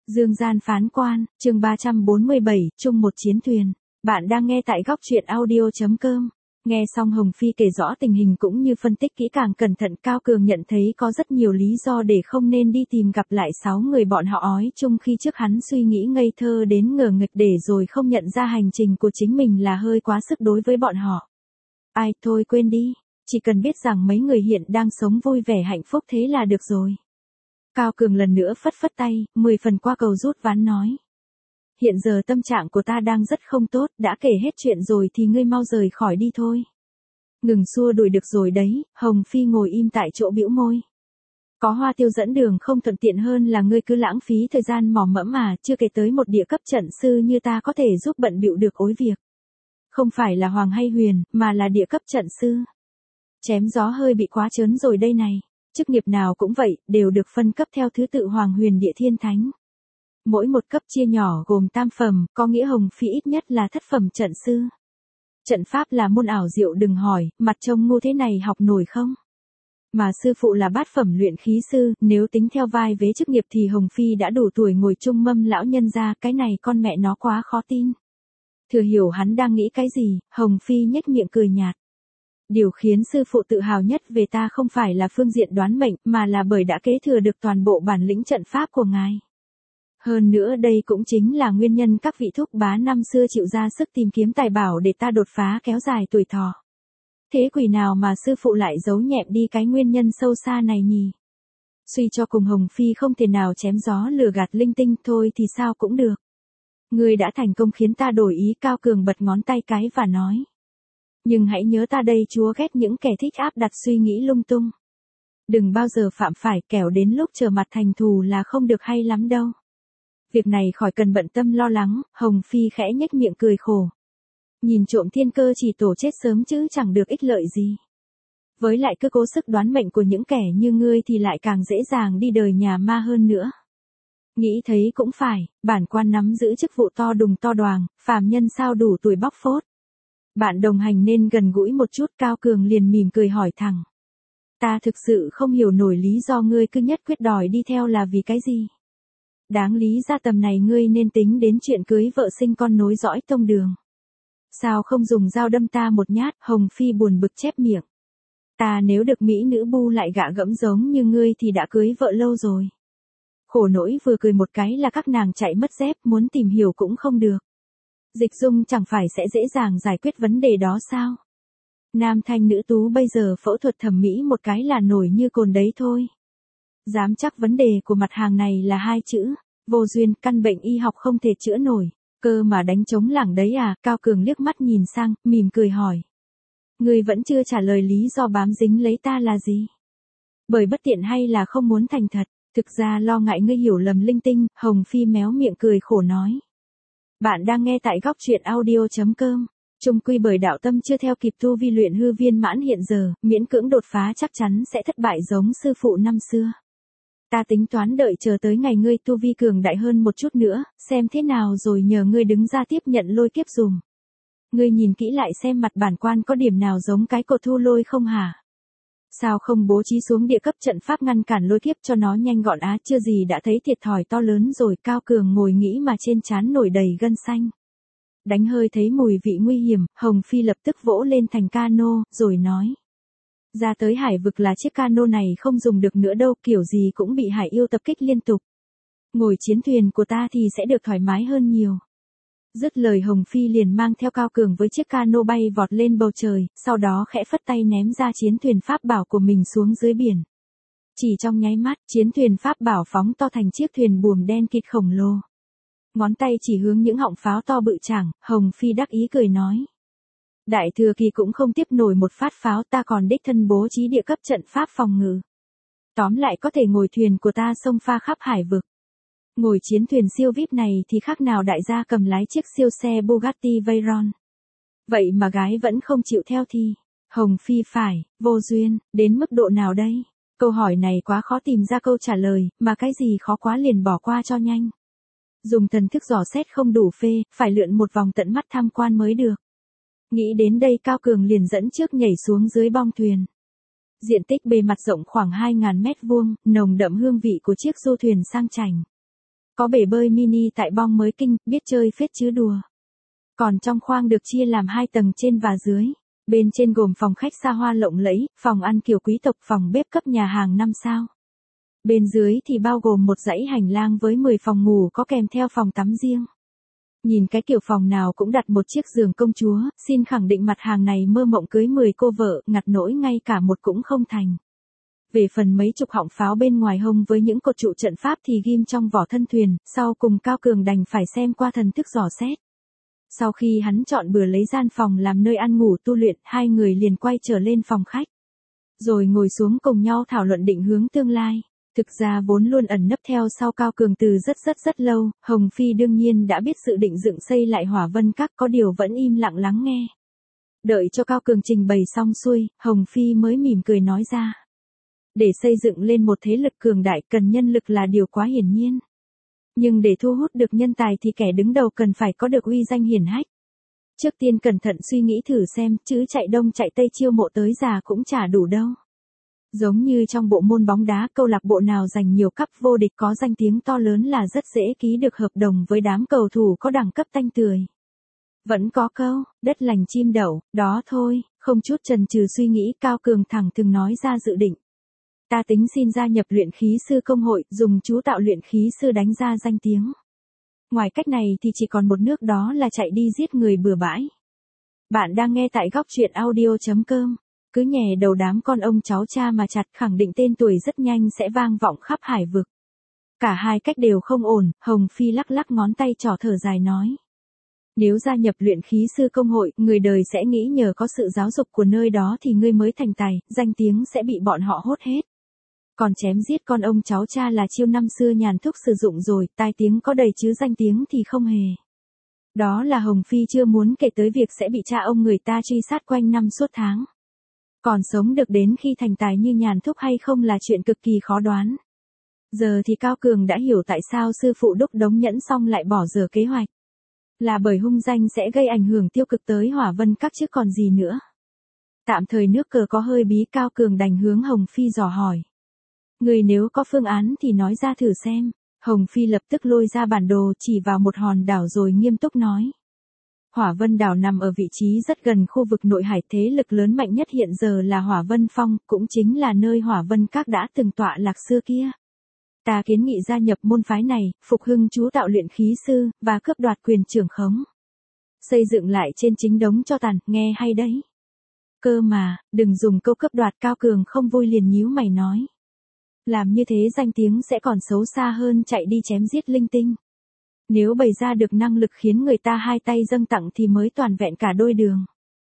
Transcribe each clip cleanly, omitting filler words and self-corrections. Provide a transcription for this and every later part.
Dương gian phán quan, chương 347, chung một chiến thuyền. Bạn đang nghe tại góc truyện audio.com. Nghe xong Hồng Phi kể rõ tình hình cũng như phân tích kỹ càng cẩn thận, Cao Cường nhận thấy có rất nhiều lý do để không nên đi tìm gặp lại 6 người bọn họ ói chung khi trước hắn suy nghĩ ngây thơ đến ngờ nghịch để rồi không nhận ra hành trình của chính mình là hơi quá sức đối với bọn họ. Ai thôi quên đi, chỉ cần biết rằng mấy người hiện đang sống vui vẻ hạnh phúc thế là được rồi. Cao Cường lần nữa phất phất tay, 10 phần qua cầu rút ván nói. Hiện giờ tâm trạng của ta đang rất không tốt, đã kể hết chuyện rồi thì ngươi mau rời khỏi đi thôi. Ngừng xua đuổi được rồi đấy, Hồng Phi ngồi im tại chỗ bĩu môi. Có Hoa Tiêu dẫn đường không thuận tiện hơn là ngươi cứ lãng phí thời gian mò mẫm mà, chưa kể tới một địa cấp trận sư như ta có thể giúp bận bịu được ối việc. Không phải là Hoàng hay Huyền, mà là địa cấp trận sư. Chém gió hơi bị quá trớn rồi đây này. Chức nghiệp nào cũng vậy, đều được phân cấp theo thứ tự Hoàng Huyền Địa Thiên Thánh. Mỗi một cấp chia nhỏ gồm tam phẩm, có nghĩa Hồng Phi ít nhất là thất phẩm trận sư. Trận pháp là môn ảo diệu đừng hỏi, mặt trông ngu thế này học nổi không? Mà sư phụ là bát phẩm luyện khí sư, nếu tính theo vai vế chức nghiệp thì Hồng Phi đã đủ tuổi ngồi chung mâm lão nhân ra, cái này con mẹ nó quá khó tin. Thừa hiểu hắn đang nghĩ cái gì, Hồng Phi nhếch miệng cười nhạt. Điều khiến sư phụ tự hào nhất về ta không phải là phương diện đoán mệnh, mà là bởi đã kế thừa được toàn bộ bản lĩnh trận pháp của ngài. Hơn nữa đây cũng chính là nguyên nhân các vị thúc bá năm xưa chịu ra sức tìm kiếm tài bảo để ta đột phá kéo dài tuổi thọ. Thế quỷ nào mà sư phụ lại giấu nhẹm đi cái nguyên nhân sâu xa này nhỉ? Suy cho cùng Hồng Phi không thể nào chém gió lừa gạt linh tinh thôi thì sao cũng được. Ngươi đã thành công khiến ta đổi ý. Cao Cường bật ngón tay cái và nói. Nhưng hãy nhớ ta đây chúa ghét những kẻ thích áp đặt suy nghĩ lung tung. Đừng bao giờ phạm phải kẻo đến lúc trở mặt thành thù là không được hay lắm đâu. Việc này khỏi cần bận tâm lo lắng, Hồng Phi khẽ nhếch miệng cười khổ. Nhìn trộm thiên cơ chỉ tổ chết sớm chứ chẳng được ích lợi gì. Với lại cứ cố sức đoán mệnh của những kẻ như ngươi thì lại càng dễ dàng đi đời nhà ma hơn nữa. Nghĩ thấy cũng phải, bản quan nắm giữ chức vụ to đùng to đoàng, phàm nhân sao đủ tuổi bóc phốt. Bạn đồng hành nên gần gũi một chút. Cao Cường liền mỉm cười hỏi thẳng. Ta thực sự không hiểu nổi lý do ngươi cứ nhất quyết đòi đi theo là vì cái gì. Đáng lý ra tầm này ngươi nên tính đến chuyện cưới vợ sinh con nối dõi tông đường. Sao không dùng dao đâm ta một nhát? Hồng Phi buồn bực chép miệng. Ta nếu được mỹ nữ bu lại gạ gẫm giống như ngươi thì đã cưới vợ lâu rồi. Khổ nỗi vừa cười một cái là các nàng chạy mất dép, muốn tìm hiểu cũng không được. Dịch dung chẳng phải sẽ dễ dàng giải quyết vấn đề đó sao? Nam thanh nữ tú bây giờ phẫu thuật thẩm mỹ một cái là nổi như cồn đấy thôi. Dám chắc vấn đề của mặt hàng này là 2 chữ, vô duyên, căn bệnh y học không thể chữa nổi. Cơ mà đánh trống lảng đấy à? Cao Cường liếc mắt nhìn sang, mỉm cười hỏi. Ngươi vẫn chưa trả lời lý do bám dính lấy ta là gì? Bởi bất tiện hay là không muốn thành thật? Thực ra lo ngại ngươi hiểu lầm linh tinh, Hồng Phi méo miệng cười khổ nói. Bạn đang nghe tại góc truyện audio.com. Chung quy bởi đạo tâm chưa theo kịp tu vi luyện hư viên mãn hiện giờ, miễn cưỡng đột phá chắc chắn sẽ thất bại giống sư phụ năm xưa. Ta tính toán đợi chờ tới ngày ngươi tu vi cường đại hơn một chút nữa, xem thế nào rồi nhờ ngươi đứng ra tiếp nhận lôi kiếp dùm. Ngươi nhìn kỹ lại xem mặt bản quan có điểm nào giống cái cột thu lôi không hả? Sao không bố trí xuống địa cấp trận pháp ngăn cản lôi kiếp cho nó nhanh gọn á? Chưa gì đã thấy thiệt thòi to lớn rồi. Cao Cường ngồi nghĩ mà trên trán nổi đầy gân xanh. Đánh hơi thấy mùi vị nguy hiểm, Hồng Phi lập tức vỗ lên thành cano, rồi nói. Ra tới hải vực là chiếc cano này không dùng được nữa đâu, kiểu gì cũng bị hải yêu tập kích liên tục. Ngồi chiến thuyền của ta thì sẽ được thoải mái hơn nhiều. Dứt lời Hồng Phi liền mang theo Cao Cường với chiếc cano bay vọt lên bầu trời, sau đó khẽ phất tay ném ra chiến thuyền pháp bảo của mình xuống dưới biển. Chỉ trong nháy mắt, chiến thuyền pháp bảo phóng to thành chiếc thuyền buồm đen kịt khổng lồ. Ngón tay chỉ hướng những họng pháo to bự chảng, Hồng Phi đắc ý cười nói. Đại thừa kỳ cũng không tiếp nổi một phát pháo, ta còn đích thân bố trí địa cấp trận pháp phòng ngự. Tóm lại có thể ngồi thuyền của ta xông pha khắp hải vực. Ngồi chiến thuyền siêu VIP này thì khác nào đại gia cầm lái chiếc siêu xe Bugatti Veyron. Vậy mà gái vẫn không chịu theo thì. Hồng Phi phải, vô duyên, đến mức độ nào đây? Câu hỏi này quá khó tìm ra câu trả lời, mà cái gì khó quá liền bỏ qua cho nhanh. Dùng thần thức dò xét không đủ phê, phải lượn một vòng tận mắt tham quan mới được. Nghĩ đến đây Cao Cường liền dẫn trước nhảy xuống dưới bong thuyền. Diện tích bề mặt rộng khoảng 2.000 mét vuông, nồng đậm hương vị của chiếc du thuyền sang chảnh. Có bể bơi mini tại Bong mới kinh, biết chơi phết chứ đùa. Còn trong khoang được chia làm 2 tầng trên và dưới. Bên trên gồm phòng khách xa hoa lộng lẫy, phòng ăn kiểu quý tộc, phòng bếp cấp nhà hàng 5 sao. Bên dưới thì bao gồm một dãy hành lang với 10 phòng ngủ có kèm theo phòng tắm riêng. Nhìn cái kiểu phòng nào cũng đặt một chiếc giường công chúa, xin khẳng định mặt hàng này mơ mộng cưới 10 cô vợ, ngặt nỗi ngay cả một cũng không thành. Về phần mấy chục họng pháo bên ngoài hông với những cột trụ trận pháp thì ghim trong vỏ thân thuyền, sau cùng Cao Cường đành phải xem qua thần thức dò xét. Sau khi hắn chọn bừa lấy gian phòng làm nơi ăn ngủ tu luyện, hai người liền quay trở lên phòng khách. Rồi ngồi xuống cùng nhau thảo luận định hướng tương lai. Thực ra vốn luôn ẩn nấp theo sau Cao Cường từ rất lâu, Hồng Phi đương nhiên đã biết sự định dựng xây lại Hỏa Vân Các, có điều vẫn im lặng lắng nghe. Đợi cho Cao Cường trình bày xong xuôi, Hồng Phi mới mỉm cười nói ra. Để xây dựng lên một thế lực cường đại cần nhân lực là điều quá hiển nhiên. Nhưng để thu hút được nhân tài thì kẻ đứng đầu cần phải có được uy danh hiển hách. Trước tiên cẩn thận suy nghĩ thử xem, chứ chạy đông chạy tây chiêu mộ tới già cũng chả đủ đâu. Giống như trong bộ môn bóng đá, câu lạc bộ nào giành nhiều cúp vô địch có danh tiếng to lớn là rất dễ ký được hợp đồng với đám cầu thủ có đẳng cấp tanh tưởi. Vẫn có câu, đất lành chim đậu, đó thôi, không chút chần chừ suy nghĩ, Cao Cường thẳng thừng nói ra dự định. Ta tính xin gia nhập luyện khí sư công hội, dùng chú tạo luyện khí sư đánh ra danh tiếng. Ngoài cách này thì chỉ còn một nước, đó là chạy đi giết người bừa bãi. Bạn đang nghe tại góc truyện audio.com. Cứ nhè đầu đám con ông cháu cha mà chặt, khẳng định tên tuổi rất nhanh sẽ vang vọng khắp hải vực. Cả hai cách đều không ổn, Hồng Phi lắc lắc ngón tay trỏ thở dài nói. Nếu gia nhập luyện khí sư công hội, người đời sẽ nghĩ nhờ có sự giáo dục của nơi đó thì ngươi mới thành tài, danh tiếng sẽ bị bọn họ hốt hết. Còn chém giết con ông cháu cha là chiêu năm xưa Nhàn Thúc sử dụng rồi, tai tiếng có đầy chứ danh tiếng thì không hề. Đó là Hồng Phi chưa muốn kể tới việc sẽ bị cha ông người ta truy sát quanh năm suốt tháng. Còn sống được đến khi thành tài như Nhàn Thúc hay không là chuyện cực kỳ khó đoán. Giờ thì Cao Cường đã hiểu tại sao sư phụ đúc đống nhẫn xong lại bỏ dở kế hoạch. Là bởi hung danh sẽ gây ảnh hưởng tiêu cực tới Hỏa Vân Các chứ còn gì nữa. Tạm thời nước cờ có hơi bí, Cao Cường đành hướng Hồng Phi dò hỏi. Người nếu có phương án thì nói ra thử xem. Hồng Phi lập tức lôi ra bản đồ chỉ vào một hòn đảo rồi nghiêm túc nói. Hỏa Vân đảo nằm ở vị trí rất gần khu vực nội hải, thế lực lớn mạnh nhất hiện giờ là Hỏa Vân Phong, cũng chính là nơi Hỏa Vân Các đã từng tọa lạc xưa kia. Ta kiến nghị gia nhập môn phái này, phục hưng chú tạo luyện khí sư, và cướp đoạt quyền trưởng khống. Xây dựng lại trên chính đống cho tàn, nghe hay đấy. Cơ mà, đừng dùng câu cướp đoạt, Cao Cường không vui liền nhíu mày nói. Làm như thế danh tiếng sẽ còn xấu xa hơn chạy đi chém giết linh tinh. Nếu bày ra được năng lực khiến người ta hai tay dâng tặng thì mới toàn vẹn cả đôi đường.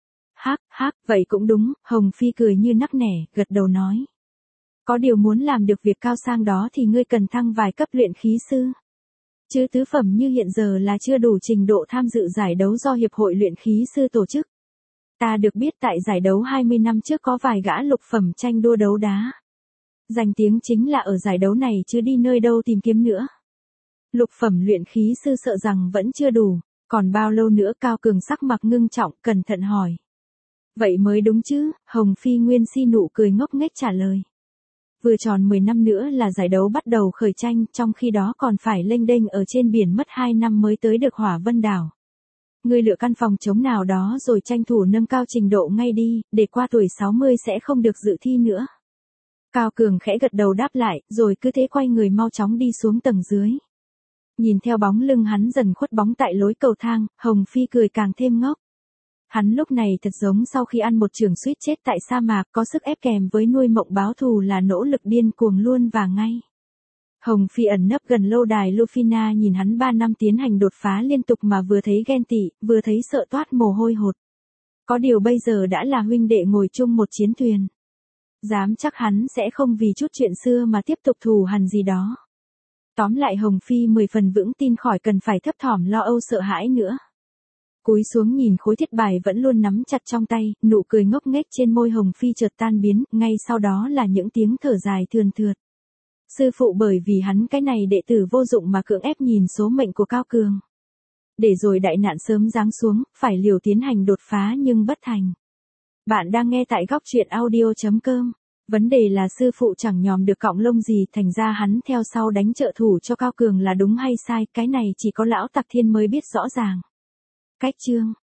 Hắc, vậy cũng đúng, Hồng Phi cười như nắc nẻ, gật đầu nói. Có điều muốn làm được việc cao sang đó thì ngươi cần thăng vài cấp luyện khí sư. Chứ tứ phẩm như hiện giờ là chưa đủ trình độ tham dự giải đấu do Hiệp hội luyện khí sư tổ chức. Ta được biết tại giải đấu 20 năm trước có vài gã lục phẩm tranh đua đấu đá. Danh tiếng chính là ở giải đấu này chứ đi nơi đâu tìm kiếm nữa. Lục phẩm luyện khí sư sợ rằng vẫn chưa đủ, còn bao lâu nữa, Cao Cường sắc mặt ngưng trọng, cẩn thận hỏi. Vậy mới đúng chứ, Hồng Phi nguyên si nụ cười ngốc nghếch trả lời. Vừa tròn 10 năm nữa là giải đấu bắt đầu khởi tranh, trong khi đó còn phải lênh đênh ở trên biển mất 2 năm mới tới được Hỏa Vân đảo. Ngươi lựa căn phòng trống nào đó rồi tranh thủ nâng cao trình độ ngay đi, để qua tuổi 60 sẽ không được dự thi nữa. Cao Cường khẽ gật đầu đáp lại, rồi cứ thế quay người mau chóng đi xuống tầng dưới. Nhìn theo bóng lưng hắn dần khuất bóng tại lối cầu thang, Hồng Phi cười càng thêm ngốc. Hắn lúc này thật giống sau khi ăn một chưởng suýt chết tại sa mạc, có sức ép kèm với nuôi mộng báo thù là nỗ lực điên cuồng luôn và ngay. Hồng Phi ẩn nấp gần lâu đài Lufina nhìn hắn 3 năm tiến hành đột phá liên tục mà vừa thấy ghen tị, vừa thấy sợ toát mồ hôi hột. Có điều bây giờ đã là huynh đệ ngồi chung một chiến thuyền. Dám chắc hắn sẽ không vì chút chuyện xưa mà tiếp tục thù hằn gì đó. Tóm lại Hồng Phi 10 phần vững tin, khỏi cần phải thấp thỏm lo âu sợ hãi nữa. Cúi xuống nhìn khối thiết bài vẫn luôn nắm chặt trong tay, nụ cười ngốc nghếch trên môi Hồng Phi chợt tan biến, ngay sau đó là những tiếng thở dài thườn thượt. Sư phụ bởi vì hắn cái này đệ tử vô dụng mà cưỡng ép nhìn số mệnh của Cao Cường. Để rồi đại nạn sớm giáng xuống, phải liều tiến hành đột phá nhưng bất thành. Bạn đang nghe tại góc truyện audio.com. Vấn đề là sư phụ chẳng nhòm được cọng lông gì, thành ra hắn theo sau đánh trợ thủ cho Cao Cường là đúng hay sai, cái này chỉ có lão Tặc Thiên mới biết rõ ràng. Cách chương